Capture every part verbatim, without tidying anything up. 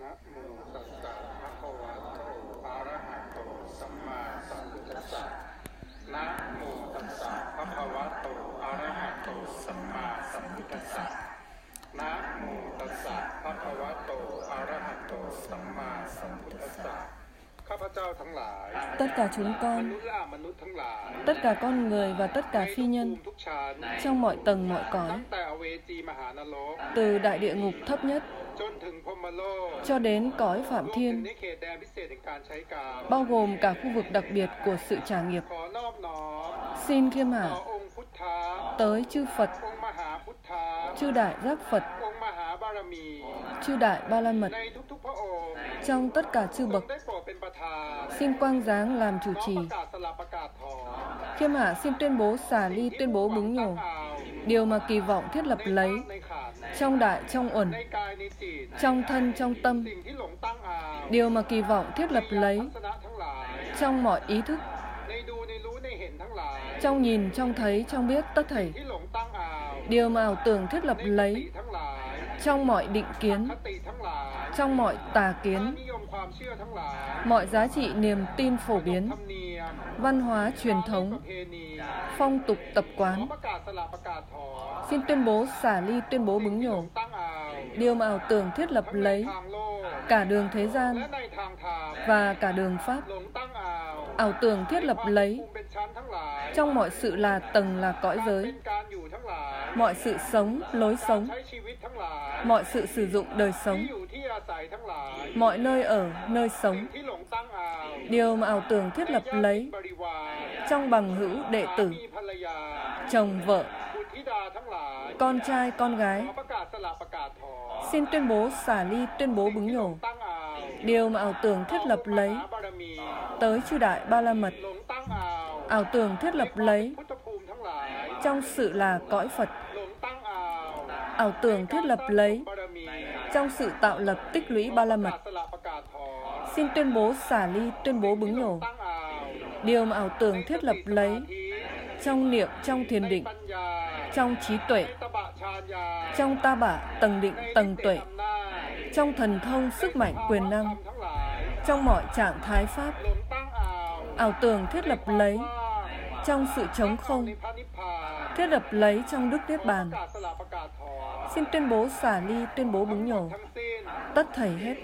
นะโมตัสสะภะคะวะโตอะระหะโตสัมมาสัมพุทธัสสะนะโมตัสสะภะคะวะโตอะระหะโตสัมมาสัมพุทธัสสะนะโมตัสสะภะคะวะโตอะระหะโตสัมมาสัมพุทธัสสะข้าพเจ้าทั้งหลาย tất cả chúng con, tất cả con người và tất cả phi nhân trong mọi tầng mọi cõi, từ đại địa ngục thấp nhất cho đến cõi Phạm Thiên, bao gồm cả khu vực đặc biệt của sự trả nghiệp, xin khiêm hạ tới chư Phật, chư Đại Giác Phật, chư Đại Ba La Mật, trong tất cả chư bậc, xin quang giáng làm chủ trì. Khiêm hạ xin tuyên bố xả ly, tuyên bố bứng nhổ điều mà kỳ vọng thiết lập lấy trong đại, trong uẩn, trong thân, trong tâm, điều mà kỳ vọng thiết lập lấy trong mọi ý thức, trong nhìn, trong thấy, trong biết tất thảy, điều mà ảo tưởng thiết lập lấy trong mọi định kiến, trong mọi tà kiến, mọi giá trị niềm tin phổ biến, văn hóa truyền thống, phong tục tập quán. Xin tuyên bố xả ly, tuyên bố bứng nhổ điều mà ảo tưởng thiết lập lấy cả đường thế gian và cả đường Pháp. Ảo tưởng thiết lập lấy trong mọi sự là tầng, là cõi giới, mọi sự sống, lối sống, mọi sự sử dụng đời sống, mọi nơi ở, nơi sống, điều mà ảo tưởng thiết lập lấy trong bằng hữu, đệ tử, chồng, vợ, con trai, con gái. Xin tuyên bố xả ly, tuyên bố bứng nhổ điều mà ảo tưởng thiết lập lấy tới chư Đại Ba La Mật, ảo tưởng thiết lập lấy trong sự là cõi Phật, ảo tưởng thiết lập lấy trong sự tạo lập tích lũy Ba La Mật. Xin tuyên bố xả ly, tuyên bố bứng nhổ điều mà ảo tưởng thiết lập lấy trong niệm, trong thiền định, trong trí tuệ, trong ta bả, tầng định, tầng tuệ, trong thần thông, sức mạnh, quyền năng, trong mọi trạng thái Pháp, ảo tưởng thiết lập lấy trong sự trống không, thiết lập lấy trong đức Niết Bàn. Xin tuyên bố xả ly, tuyên bố bứng nhổ tất thảy hết,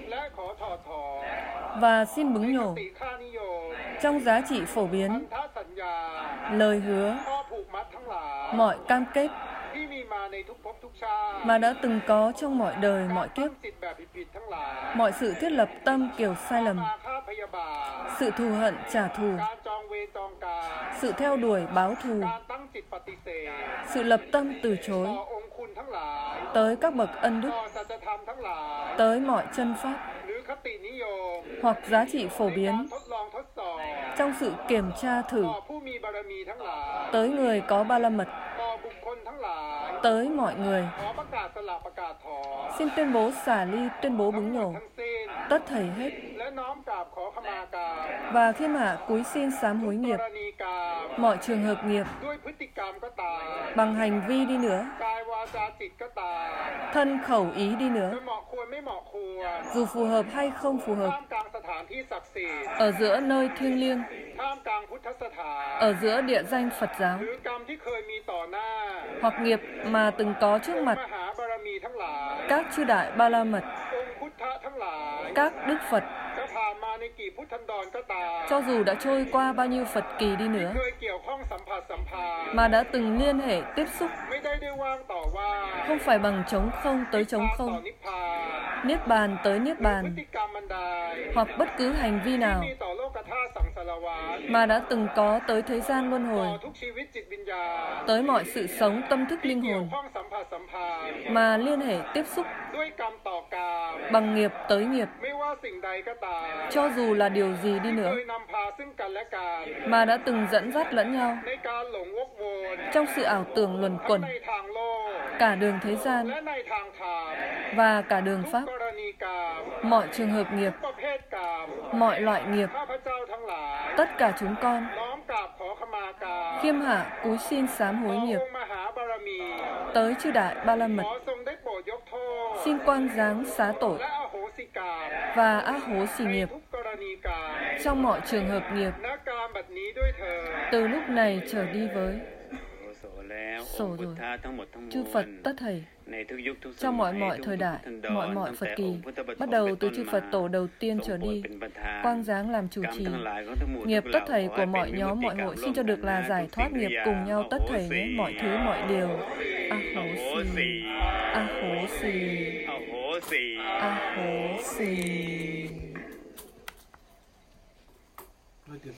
và xin bứng nhổ trong giá trị phổ biến, lời hứa, mọi cam kết mà đã từng có trong mọi đời, mọi kiếp, mọi sự thiết lập tâm kiểu sai lầm, sự thù hận trả thù, sự theo đuổi báo thù, sự lập tâm từ chối tới các bậc ân đức, tới mọi chân pháp, hoặc giá trị phổ biến trong sự kiểm tra thử tới người có Ba La Mật, tới mọi người. Xin tuyên bố xả ly, tuyên bố bứng nhổ tất thảy hết, và khiêm hạ cúi xin sám hối nghiệp mọi trường hợp nghiệp, bằng hành vi đi nữa, thân khẩu ý đi nữa, dù phù hợp hay không phù hợp, ở giữa nơi thiêng liêng, ở giữa địa danh Phật giáo, hoặc nghiệp mà từng có trước mặt các chư Đại Ba La Mật, các Đức Phật, cho dù đã trôi qua bao nhiêu Phật kỳ đi nữa, mà đã từng liên hệ tiếp xúc, không phải bằng trống không tới trống không, Niết Bàn tới Niết Bàn, hoặc bất cứ hành vi nào mà đã từng có tới thế gian luân hồi, tới mọi sự sống tâm thức linh hồn, mà liên hệ tiếp xúc bằng nghiệp tới nghiệp, cho dù là điều gì đi nữa, mà đã từng dẫn dắt lẫn nhau trong sự ảo tưởng luẩn quẩn, cả đường thế gian và cả đường Pháp, mọi trường hợp nghiệp, mọi loại nghiệp. Tất cả chúng con khiêm hạ cúi xin sám hối nghiệp tới chư Đại Ba La Mật, xin quang giáng xá tội và a hố xì nghiệp trong mọi trường hợp nghiệp từ lúc này trở đi với. Sổ rồi. Chư Phật tất thảy trong mọi mọi thời đại, mọi mọi Phật kỳ, bắt đầu từ chư Phật tổ đầu tiên trở đi, quang giáng làm chủ trì. Nghiệp tất thảy của mọi nhóm, mọi hội xin cho được là giải thoát nghiệp cùng nhau tất thảy nhé, mọi thứ, mọi điều. A hố xì, a hố xì, a hố xì.